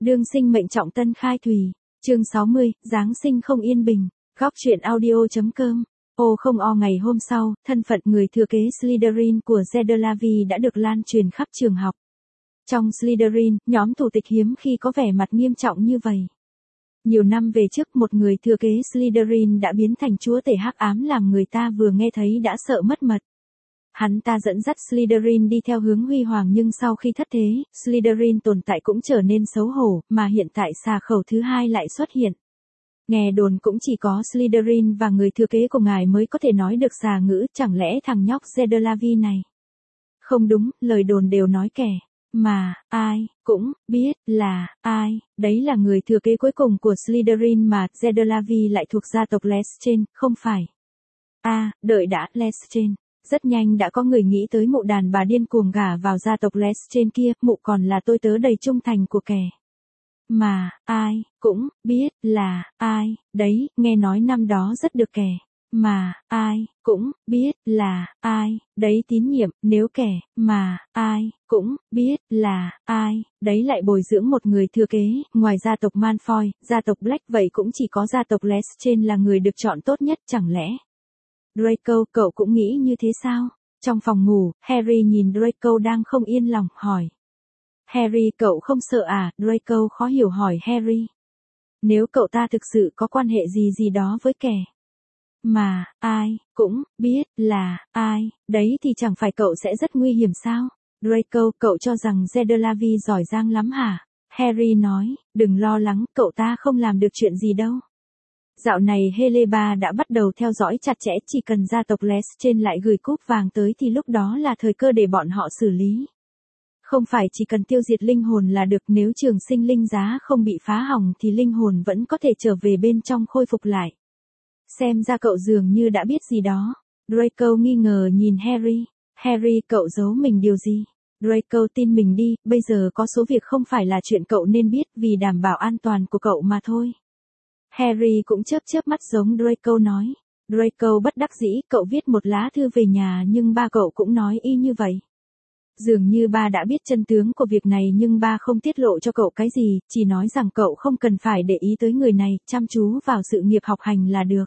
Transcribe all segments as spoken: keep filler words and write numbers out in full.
Đương sinh mệnh trọng tân khai thùy. Chương sáu mươi, Giáng sinh không yên bình. Góc truyện audio.com. Ô không o ngày hôm sau, thân phận người thừa kế Slytherin của Gedelavi đã được lan truyền khắp trường học. Trong Slytherin, nhóm thủ tịch hiếm khi có vẻ mặt nghiêm trọng như vậy. Nhiều năm về trước, một người thừa kế Slytherin đã biến thành chúa tể hắc ám làm người ta vừa nghe thấy đã sợ mất mật. Hắn ta dẫn dắt Slytherin đi theo hướng huy hoàng, nhưng sau khi thất thế, Slytherin tồn tại cũng trở nên xấu hổ, mà hiện tại xà khẩu thứ hai lại xuất hiện. Nghe đồn cũng chỉ có Slytherin và người thừa kế của ngài mới có thể nói được xà ngữ, chẳng lẽ thằng nhóc Gedelavi này? Không đúng, lời đồn đều nói kẻ mà ai cũng biết là ai, đấy là người thừa kế cuối cùng của Slytherin mà Gedelavi lại thuộc gia tộc Lestrange, không phải? A, à, đợi đã, Lestrange. Rất nhanh đã có người nghĩ tới mụ đàn bà điên cuồng gả vào gia tộc Lestrange kia, mụ còn là tôi tớ đầy trung thành của kẻ mà ai cũng biết là ai, đấy, nghe nói năm đó rất được kẻ mà ai cũng biết là ai, đấy tín nhiệm, nếu kẻ mà ai cũng biết là ai, đấy lại bồi dưỡng một người thừa kế, ngoài gia tộc Malfoy, gia tộc Black, vậy cũng chỉ có gia tộc Lestrange là người được chọn tốt nhất, chẳng lẽ? Draco, cậu cũng nghĩ như thế sao? Trong phòng ngủ, Harry nhìn Draco đang không yên lòng, hỏi. Harry, cậu không sợ à? Draco khó hiểu hỏi Harry. Nếu cậu ta thực sự có quan hệ gì gì đó với kẻ mà ai cũng biết là ai, đấy thì chẳng phải cậu sẽ rất nguy hiểm sao? Draco, cậu cho rằng Gedelavi giỏi giang lắm hả? Harry nói, đừng lo lắng, cậu ta không làm được chuyện gì đâu. Dạo này Heleba đã bắt đầu theo dõi chặt chẽ, chỉ cần gia tộc Lestrange lại gửi cúp vàng tới thì lúc đó là thời cơ để bọn họ xử lý. Không phải chỉ cần tiêu diệt linh hồn là được, nếu trường sinh linh giá không bị phá hỏng thì linh hồn vẫn có thể trở về bên trong khôi phục lại. Xem ra cậu dường như đã biết gì đó. Draco nghi ngờ nhìn Harry. Harry, cậu giấu mình điều gì? Draco, tin mình đi, bây giờ có số việc không phải là chuyện cậu nên biết, vì đảm bảo an toàn của cậu mà thôi. Harry cũng chớp chớp mắt giống Draco nói. Draco bất đắc dĩ, cậu viết một lá thư về nhà nhưng ba cậu cũng nói y như vậy. Dường như ba đã biết chân tướng của việc này nhưng ba không tiết lộ cho cậu cái gì, chỉ nói rằng cậu không cần phải để ý tới người này, chăm chú vào sự nghiệp học hành là được.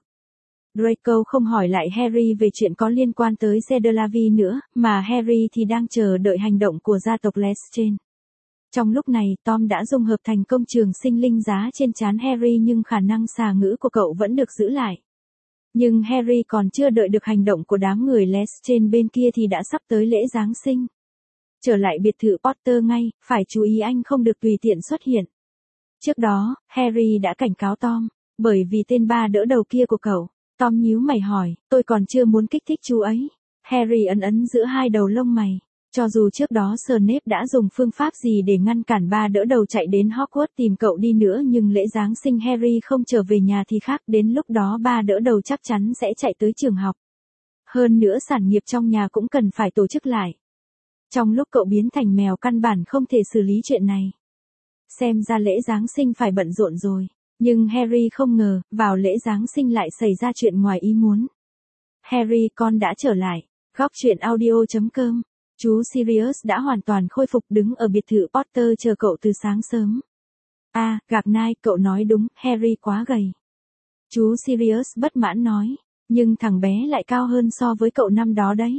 Draco không hỏi lại Harry về chuyện có liên quan tới Gedelavi nữa, mà Harry thì đang chờ đợi hành động của gia tộc Lestrange. Trong lúc này, Tom đã dung hợp thành công trường sinh linh giá trên trán Harry, nhưng khả năng xà ngữ của cậu vẫn được giữ lại. Nhưng Harry còn chưa đợi được hành động của đám người Lestrange bên kia thì đã sắp tới lễ Giáng sinh. Trở lại biệt thự Potter ngay, phải chú ý anh không được tùy tiện xuất hiện. Trước đó, Harry đã cảnh cáo Tom, bởi vì tên ba đỡ đầu kia của cậu. Tom nhíu mày hỏi, tôi còn chưa muốn kích thích chú ấy. Harry ấn ấn giữa hai đầu lông mày. Cho dù trước đó Snape đã dùng phương pháp gì để ngăn cản ba đỡ đầu chạy đến Hogwarts tìm cậu đi nữa, nhưng lễ Giáng sinh Harry không trở về nhà thì khác, đến lúc đó ba đỡ đầu chắc chắn sẽ chạy tới trường học. Hơn nữa sản nghiệp trong nhà cũng cần phải tổ chức lại. Trong lúc cậu biến thành mèo căn bản không thể xử lý chuyện này. Xem ra lễ Giáng sinh phải bận rộn rồi. Nhưng Harry không ngờ, vào lễ Giáng sinh lại xảy ra chuyện ngoài ý muốn. Harry, con đã trở lại. Góc truyện audio.com. Chú Sirius đã hoàn toàn khôi phục, đứng ở biệt thự Potter chờ cậu từ sáng sớm. A, à, Gạc Nai, cậu nói đúng, Harry quá gầy. Chú Sirius bất mãn nói, nhưng thằng bé lại cao hơn so với cậu năm đó đấy.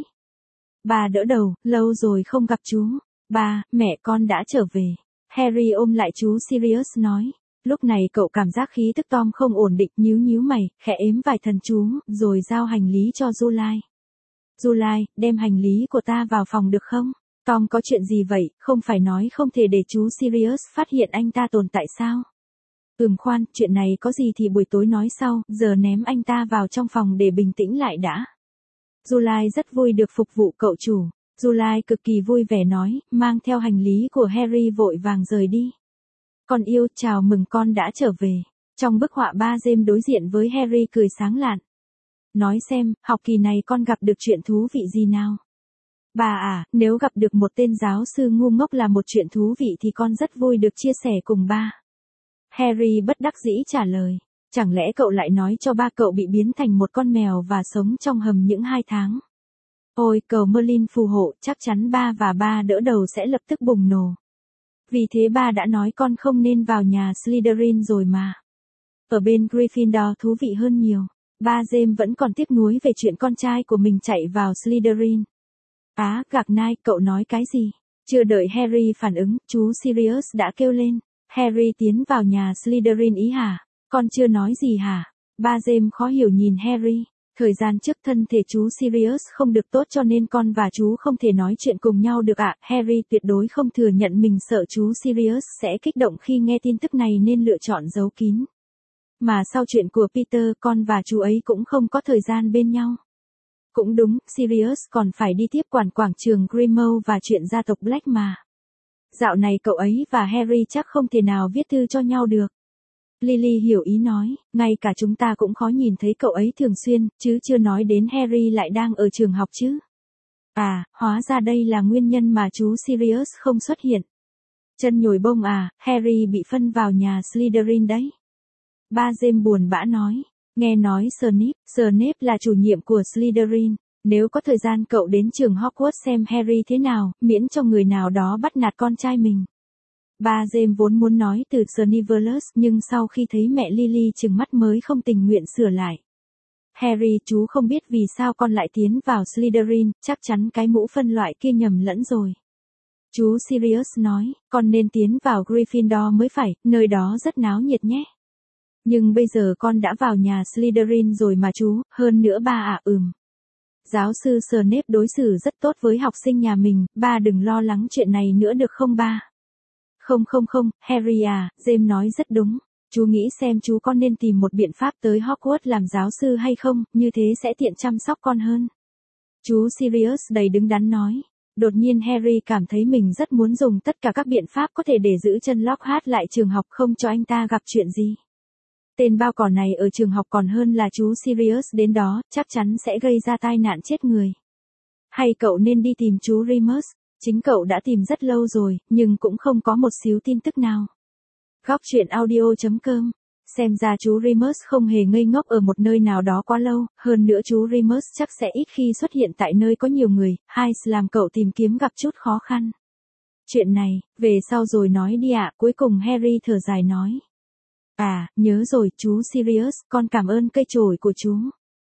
Bà đỡ đầu, lâu rồi không gặp chú. Ba, mẹ con đã trở về. Harry ôm lại chú Sirius nói. Lúc này cậu cảm giác khí tức Tom không ổn định, nhíu nhíu mày, khẽ ếm vài thần chú, rồi giao hành lý cho July. July, đem hành lý của ta vào phòng được không? Tom, có chuyện gì vậy, không phải nói không thể để chú Sirius phát hiện anh ta tồn tại sao? Ừm khoan, chuyện này có gì thì buổi tối nói sau, giờ ném anh ta vào trong phòng để bình tĩnh lại đã. July rất vui được phục vụ cậu chủ. July cực kỳ vui vẻ nói, mang theo hành lý của Harry vội vàng rời đi. Con yêu, chào mừng con đã trở về. Trong bức họa ba James đối diện với Harry cười sáng lạn. Nói xem, học kỳ này con gặp được chuyện thú vị gì nào? Bà à, nếu gặp được một tên giáo sư ngu ngốc là một chuyện thú vị thì con rất vui được chia sẻ cùng ba. Harry bất đắc dĩ trả lời. Chẳng lẽ cậu lại nói cho ba cậu bị biến thành một con mèo và sống trong hầm những hai tháng? Ôi, cầu Merlin phù hộ, chắc chắn ba và ba đỡ đầu sẽ lập tức bùng nổ. Vì thế ba đã nói con không nên vào nhà Slytherin rồi mà. Ở bên Gryffindor thú vị hơn nhiều. Ba James vẫn còn tiếc nuối về chuyện con trai của mình chạy vào Slytherin. Á, gạc nai, cậu nói cái gì? Chưa đợi Harry phản ứng, chú Sirius đã kêu lên. Harry tiến vào nhà Slytherin ý hả? Con chưa nói gì hả? Ba James khó hiểu nhìn Harry. Thời gian trước thân thể chú Sirius không được tốt cho nên con và chú không thể nói chuyện cùng nhau được ạ. Harry tuyệt đối không thừa nhận mình sợ chú Sirius sẽ kích động khi nghe tin tức này nên lựa chọn giấu kín. Mà sau chuyện của Peter, con và chú ấy cũng không có thời gian bên nhau. Cũng đúng, Sirius còn phải đi tiếp quản quảng trường Grimmauld và chuyện gia tộc Black mà. Dạo này cậu ấy và Harry chắc không thể nào viết thư cho nhau được. Lily hiểu ý nói, ngay cả chúng ta cũng khó nhìn thấy cậu ấy thường xuyên, chứ chưa nói đến Harry lại đang ở trường học chứ. À, hóa ra đây là nguyên nhân mà chú Sirius không xuất hiện. Chân nhồi bông à, Harry bị phân vào nhà Slytherin đấy. Ba James buồn bã nói, nghe nói Snape, Snape là chủ nhiệm của Slytherin. Nếu có thời gian cậu đến trường Hogwarts xem Harry thế nào, miễn cho người nào đó bắt nạt con trai mình. Ba James vốn muốn nói từ Snivelus nhưng sau khi thấy mẹ Lily trừng mắt mới không tình nguyện sửa lại. Harry, chú không biết vì sao con lại tiến vào Slytherin, chắc chắn cái mũ phân loại kia nhầm lẫn rồi. Chú Sirius nói, con nên tiến vào Gryffindor mới phải, nơi đó rất náo nhiệt nhé. Nhưng bây giờ con đã vào nhà Slytherin rồi mà chú, hơn nữa ba ạ à, ừm. Giáo sư Snape đối xử rất tốt với học sinh nhà mình, ba đừng lo lắng chuyện này nữa được không ba? Không không không, Harry à, James nói rất đúng. Chú nghĩ xem chú có nên tìm một biện pháp tới Hogwarts làm giáo sư hay không, như thế sẽ tiện chăm sóc con hơn. Chú Sirius đầy đứng đắn nói. Đột nhiên Harry cảm thấy mình rất muốn dùng tất cả các biện pháp có thể để giữ chân Lockhart lại trường học không cho anh ta gặp chuyện gì. Tên bao cỏ này ở trường học còn hơn là chú Sirius đến đó, chắc chắn sẽ gây ra tai nạn chết người. Hay cậu nên đi tìm chú Remus, chính cậu đã tìm rất lâu rồi, nhưng cũng không có một xíu tin tức nào. Góc truyện audio chấm com. Xem ra chú Remus không hề ngây ngốc ở một nơi nào đó quá lâu, hơn nữa chú Remus chắc sẽ ít khi xuất hiện tại nơi có nhiều người, hay làm cậu tìm kiếm gặp chút khó khăn. Chuyện này, về sau rồi nói đi ạ, cuối cùng Harry thở dài nói. À, nhớ rồi, chú Sirius, con cảm ơn cây chổi của chú.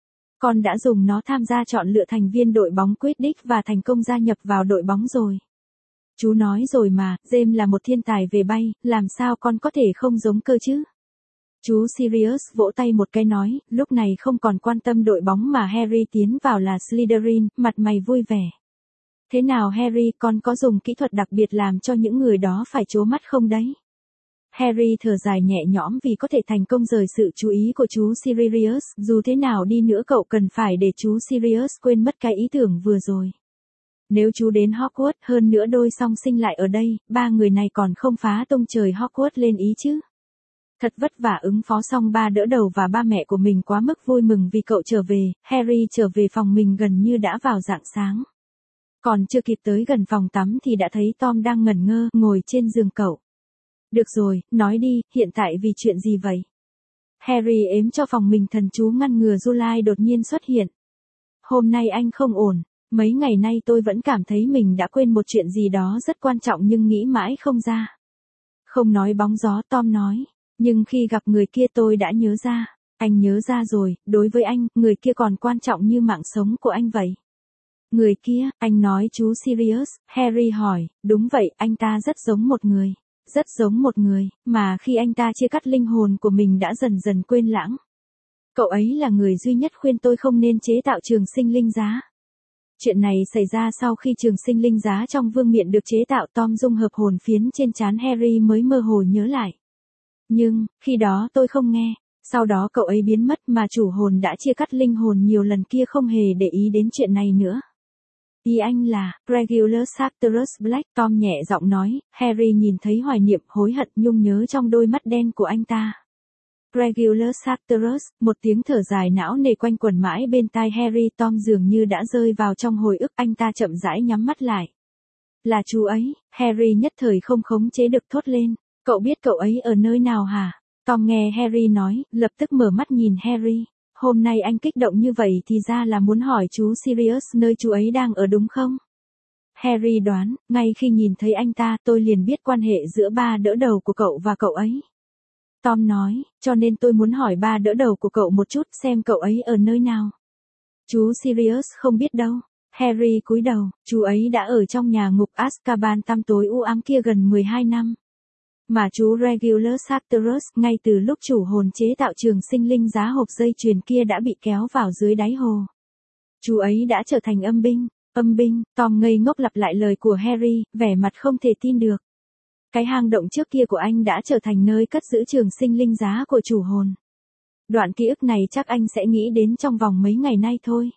Con đã dùng nó tham gia chọn lựa thành viên đội bóng Quidditch và thành công gia nhập vào đội bóng rồi. Chú nói rồi mà, James là một thiên tài về bay, làm sao con có thể không giống cơ chứ? Chú Sirius vỗ tay một cái nói, lúc này không còn quan tâm đội bóng mà Harry tiến vào là Slytherin, mặt mày vui vẻ. Thế nào Harry, con có dùng kỹ thuật đặc biệt làm cho những người đó phải trố mắt không đấy? Harry thở dài nhẹ nhõm vì có thể thành công rời sự chú ý của chú Sirius, dù thế nào đi nữa cậu cần phải để chú Sirius quên mất cái ý tưởng vừa rồi. Nếu chú đến Hogwarts, hơn nữa đôi song sinh lại ở đây, ba người này còn không phá tung trời Hogwarts lên ý chứ. Thật vất vả ứng phó xong ba đỡ đầu và ba mẹ của mình quá mức vui mừng vì cậu trở về, Harry trở về phòng mình gần như đã vào rạng sáng. Còn chưa kịp tới gần phòng tắm thì đã thấy Tom đang ngẩn ngơ, ngồi trên giường cậu. Được rồi, nói đi, hiện tại vì chuyện gì vậy? Harry ếm cho phòng mình thần chú ngăn ngừa July đột nhiên xuất hiện. Hôm nay anh không ổn, mấy ngày nay tôi vẫn cảm thấy mình đã quên một chuyện gì đó rất quan trọng nhưng nghĩ mãi không ra. Không nói bóng gió, Tom nói, nhưng khi gặp người kia tôi đã nhớ ra. Anh nhớ ra rồi, đối với anh, người kia còn quan trọng như mạng sống của anh vậy. Người kia, anh nói chú Sirius, Harry hỏi, đúng vậy, anh ta rất giống một người. Rất giống một người, mà khi anh ta chia cắt linh hồn của mình đã dần dần quên lãng. Cậu ấy là người duy nhất khuyên tôi không nên chế tạo trường sinh linh giá. Chuyện này xảy ra sau khi trường sinh linh giá trong vương miện được chế tạo. Tom dung hợp hồn phiến trên trán Harry mới mơ hồ nhớ lại. Nhưng, khi đó tôi không nghe, sau đó cậu ấy biến mất mà chủ hồn đã chia cắt linh hồn nhiều lần kia không hề để ý đến chuyện này nữa. Ý anh là, Regulus Sartorus Black, Tom nhẹ giọng nói, Harry nhìn thấy hoài niệm, hối hận, nhung nhớ trong đôi mắt đen của anh ta. Regulus Sartorus, một tiếng thở dài não nề quanh quẩn mãi bên tai Harry. Tom dường như đã rơi vào trong hồi ức, anh ta chậm rãi nhắm mắt lại. Là chú ấy, Harry nhất thời không khống chế được thốt lên, cậu biết cậu ấy ở nơi nào hả? Tom nghe Harry nói, lập tức mở mắt nhìn Harry. Hôm nay anh kích động như vậy thì ra là muốn hỏi chú Sirius nơi chú ấy đang ở đúng không? Harry đoán, ngay khi nhìn thấy anh ta tôi liền biết quan hệ giữa ba đỡ đầu của cậu và cậu ấy. Tom nói, cho nên tôi muốn hỏi ba đỡ đầu của cậu một chút xem cậu ấy ở nơi nào. Chú Sirius không biết đâu. Harry cúi đầu, chú ấy đã ở trong nhà ngục Azkaban tăm tối u ám kia gần mười hai năm. Mà chú Regulus Actorus ngay từ lúc chủ hồn chế tạo trường sinh linh giá hộp dây chuyền kia đã bị kéo vào dưới đáy hồ. Chú ấy đã trở thành âm binh, âm binh, Tom ngây ngốc lặp lại lời của Harry, vẻ mặt không thể tin được. Cái hang động trước kia của anh đã trở thành nơi cất giữ trường sinh linh giá của chủ hồn. Đoạn ký ức này chắc anh sẽ nghĩ đến trong vòng mấy ngày nay thôi.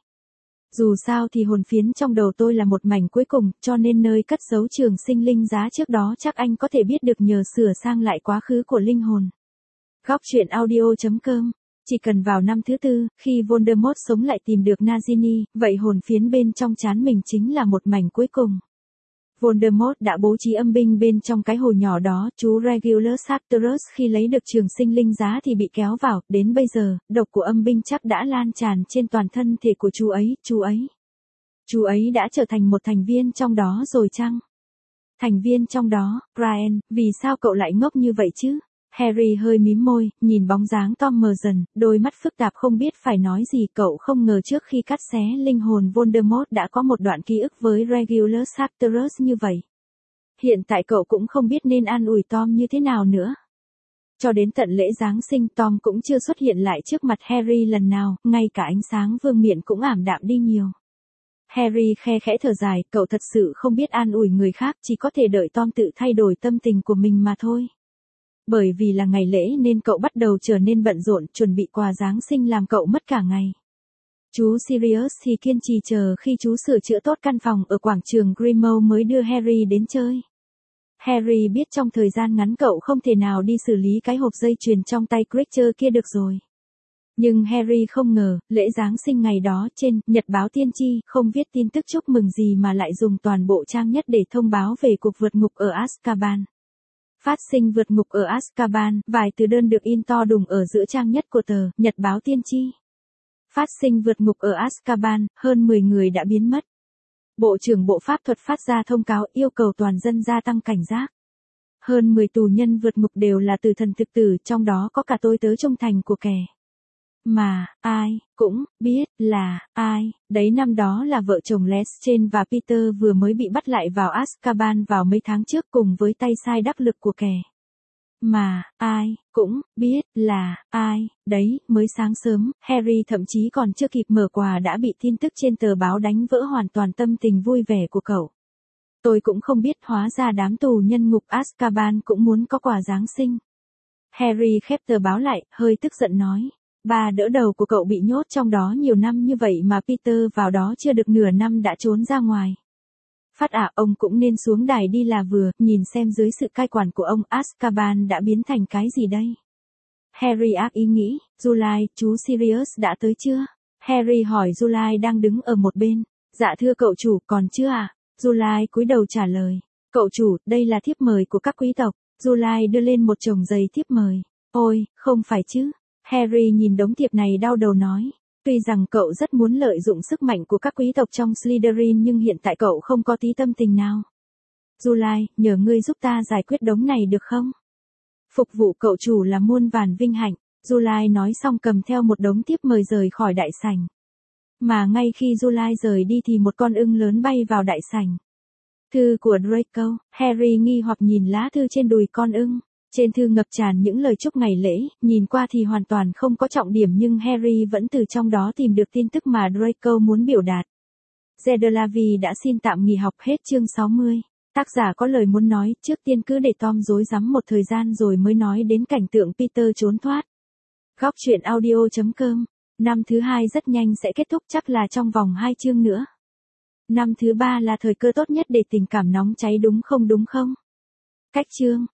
Dù sao thì hồn phiến trong đầu tôi là một mảnh cuối cùng, cho nên nơi cất giấu trường sinh linh giá trước đó chắc anh có thể biết được nhờ sửa sang lại quá khứ của linh hồn. Góc truyện audio chấm com. Chỉ cần vào năm thứ tư, khi Voldemort sống lại tìm được Nagini, vậy hồn phiến bên trong trán mình chính là một mảnh cuối cùng. Voldemort đã bố trí âm binh bên trong cái hồ nhỏ đó, chú Regulus Actorus khi lấy được trường sinh linh giá thì bị kéo vào, đến bây giờ, độc của âm binh chắc đã lan tràn trên toàn thân thể của chú ấy, chú ấy. Chú ấy đã trở thành một thành viên trong đó rồi chăng? Thành viên trong đó, Brian, vì sao cậu lại ngốc như vậy chứ? Harry hơi mím môi, nhìn bóng dáng Tom mờ dần, đôi mắt phức tạp không biết phải nói gì. Cậu không ngờ trước khi cắt xé linh hồn Voldemort đã có một đoạn ký ức với Regulus Actorus như vậy. Hiện tại cậu cũng không biết nên an ủi Tom như thế nào nữa. Cho đến tận lễ Giáng sinh Tom cũng chưa xuất hiện lại trước mặt Harry lần nào, ngay cả ánh sáng vương miện cũng ảm đạm đi nhiều. Harry khe khẽ thở dài, cậu thật sự không biết an ủi người khác, chỉ có thể đợi Tom tự thay đổi tâm tình của mình mà thôi. Bởi vì là ngày lễ nên cậu bắt đầu trở nên bận rộn, chuẩn bị quà Giáng sinh làm cậu mất cả ngày. Chú Sirius thì kiên trì chờ khi chú sửa chữa tốt căn phòng ở quảng trường Grimmauld mới đưa Harry đến chơi. Harry biết trong thời gian ngắn cậu không thể nào đi xử lý cái hộp dây chuyền trong tay Kreacher kia được rồi. Nhưng Harry không ngờ, lễ Giáng sinh ngày đó trên Nhật báo Tiên tri không viết tin tức chúc mừng gì mà lại dùng toàn bộ trang nhất để thông báo về cuộc vượt ngục ở Azkaban. Phát sinh vượt ngục ở Azkaban, vài từ đơn được in to đùng ở giữa trang nhất của tờ Nhật báo Tiên tri. Phát sinh vượt ngục ở Azkaban, hơn mười người đã biến mất. Bộ trưởng Bộ Pháp thuật phát ra thông cáo yêu cầu toàn dân gia tăng cảnh giác. Hơn mười tù nhân vượt ngục đều là tử thần thực tử, trong đó có cả tôi tớ trung thành của kẻ. Mà, ai, cũng, biết, là, ai, đấy năm đó là vợ chồng Lestrange và Peter vừa mới bị bắt lại vào Azkaban vào mấy tháng trước cùng với tay sai đắc lực của kẻ. Mà, ai, cũng, biết, là, ai, đấy, mới sáng sớm, Harry thậm chí còn chưa kịp mở quà đã bị tin tức trên tờ báo đánh vỡ hoàn toàn tâm tình vui vẻ của cậu. Tôi cũng không biết hóa ra đám tù nhân ngục Azkaban cũng muốn có quà Giáng sinh. Harry khép tờ báo lại, hơi tức giận nói. Ba đỡ đầu của cậu bị nhốt trong đó nhiều năm như vậy mà Peter vào đó chưa được nửa năm đã trốn ra ngoài. Phát ạ, ông cũng nên xuống đài đi là vừa, nhìn xem dưới sự cai quản của ông Azkaban đã biến thành cái gì đây. Harry ác ý nghĩ, July, chú Sirius đã tới chưa? Harry hỏi July đang đứng ở một bên. Dạ thưa cậu chủ, còn chưa ạ? À? July cúi đầu trả lời. Cậu chủ, đây là thiếp mời của các quý tộc. July đưa lên một chồng giấy thiếp mời. Ôi, không phải chứ. Harry nhìn đống thiệp này đau đầu nói. Tuy rằng cậu rất muốn lợi dụng sức mạnh của các quý tộc trong Slytherin nhưng hiện tại cậu không có tí tâm tình nào. July, nhờ ngươi giúp ta giải quyết đống này được không? Phục vụ cậu chủ là muôn vàn vinh hạnh. July nói xong cầm theo một đống thiếp mời rời khỏi đại sảnh. Mà ngay khi July rời đi thì một con ưng lớn bay vào đại sảnh. Thư của Draco. Harry nghi hoặc nhìn lá thư trên đùi con ưng. Trên thư ngập tràn những lời chúc ngày lễ, nhìn qua thì hoàn toàn không có trọng điểm nhưng Harry vẫn từ trong đó tìm được tin tức mà Draco muốn biểu đạt. Zedelavi đã xin tạm nghỉ học. Hết chương sáu mươi. Tác giả có lời muốn nói, trước tiên cứ để Tom rối rắm một thời gian rồi mới nói đến cảnh tượng Peter trốn thoát. Góc truyện audio chấm com. Năm thứ hai rất nhanh sẽ kết thúc, chắc là trong vòng hai chương nữa. Năm thứ ba là thời cơ tốt nhất để tình cảm nóng cháy đúng không đúng không? Cách chương.